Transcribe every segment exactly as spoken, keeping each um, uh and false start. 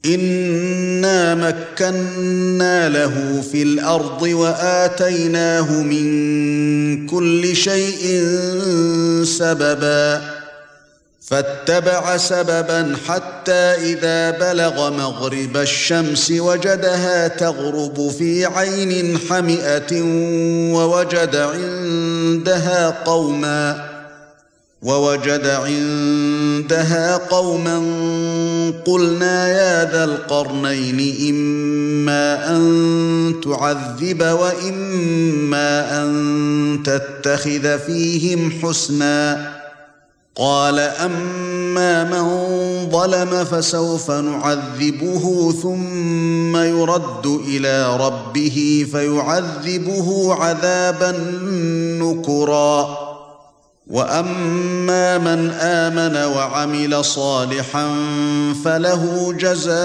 إِنَّا مَكَّنَّا لَهُ فِي الْأَرْضِ وَآتَيْنَاهُ مِنْ كُلِّ شَيْءٍ سَبَبًا فَاتَّبَعَ سَبَبًا حَتَّى إِذَا بَلَغَ مَغْرِبَ الشَّمْسِ وَجَدَهَا تَغْرُبُ فِي عَيْنٍ حَمِئَةٍ وَوَجَدَ عِندَهَا قَوْمًا وَوَجَدَ عِندَهَا قَوْمًا قُلْنَا يَا ذَا الْقَرْنَيْنِ إِمَّا أَن تُعَذِّبَ وَإِمَّا أَن تَتَّخِذَ فِيهِمْ حُسْنًا قَالَ أَمَّا مَن ظَلَمَ فَسَوْفَ نُعَذِّبُهُ ثُمَّ يُرَدُّ إِلَى رَبِّهِ فَيُعَذِّبُهُ عَذَابًا نُكْرًا وَأَمَّا مَنْ آمَنَ وَعَمِلَ صَالِحًا فَلَهُ جَزَاءُ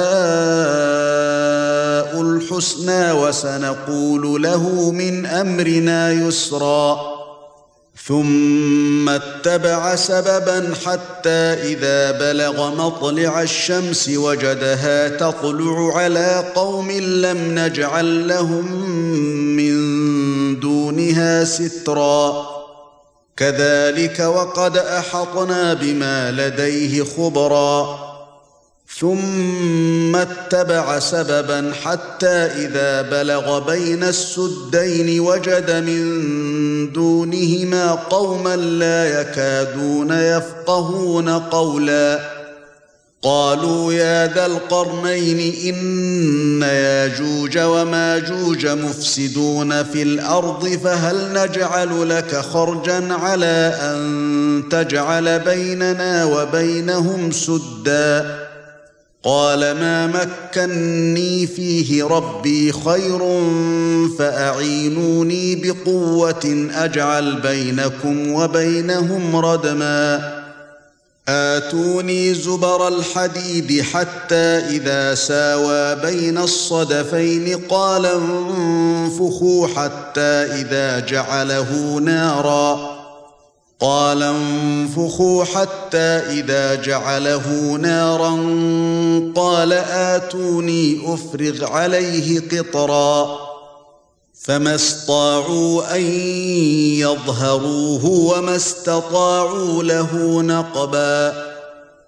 الْحُسْنَى وَسَنَقُولُ لَهُ مِنْ أَمْرِنَا يُسْرًا ثُمَّ اتَّبَعَ سَبَبًا حَتَّى إِذَا بَلَغَ مَطْلِعَ الشَّمْسِ وَجَدَهَا تَطْلُعُ عَلَى قَوْمٍ لَّمْ نَجْعَل لَّهُم مِّن دُونِهَا سِتْرًا كَذَلِكَ وَقَدْ أَحَطْنَا بِمَا لَدَيْهِ خُبْرًا ثُمَّ اتَّبَعَ سَبَبًا حَتَّى إِذَا بَلَغَ بَيْنَ السُّدَّيْنِ وَجَدَ مِن دُونِهِمَا قَوْمًا لَّا يَكَادُونَ يَفْقَهُونَ قَوْلًا قَالُوا يَا ذَا الْقَرْنَيْنِ إِنَّ يَأْجُوجَ وَمَأْجُوجَ مُفْسِدُونَ فِي الْأَرْضِ فَهَلْ نَجْعَلُ لَكَ خَرْجًا عَلَىٰ أَن تَجْعَلَ بَيْنَنَا وَبَيْنَهُمْ سُدًّا قَالَ مَا مَكَّنِّي فِيهِ رَبِّي خَيْرٌ فَأَعِينُونِي بِقُوَّةٍ أَجْعَلْ بَيْنَكُمْ وَبَيْنَهُمْ رَدْمًا آتوني زبر الحديد حتى إذا ساوى بين الصدفين قال انفخوا حتى إذا جعله نارا قال انفخوا حتى إذا جعله نارا قال آتوني أفرغ عليه قطرا فما استطاعوا أن يظهروه وما استطاعوا له نقبا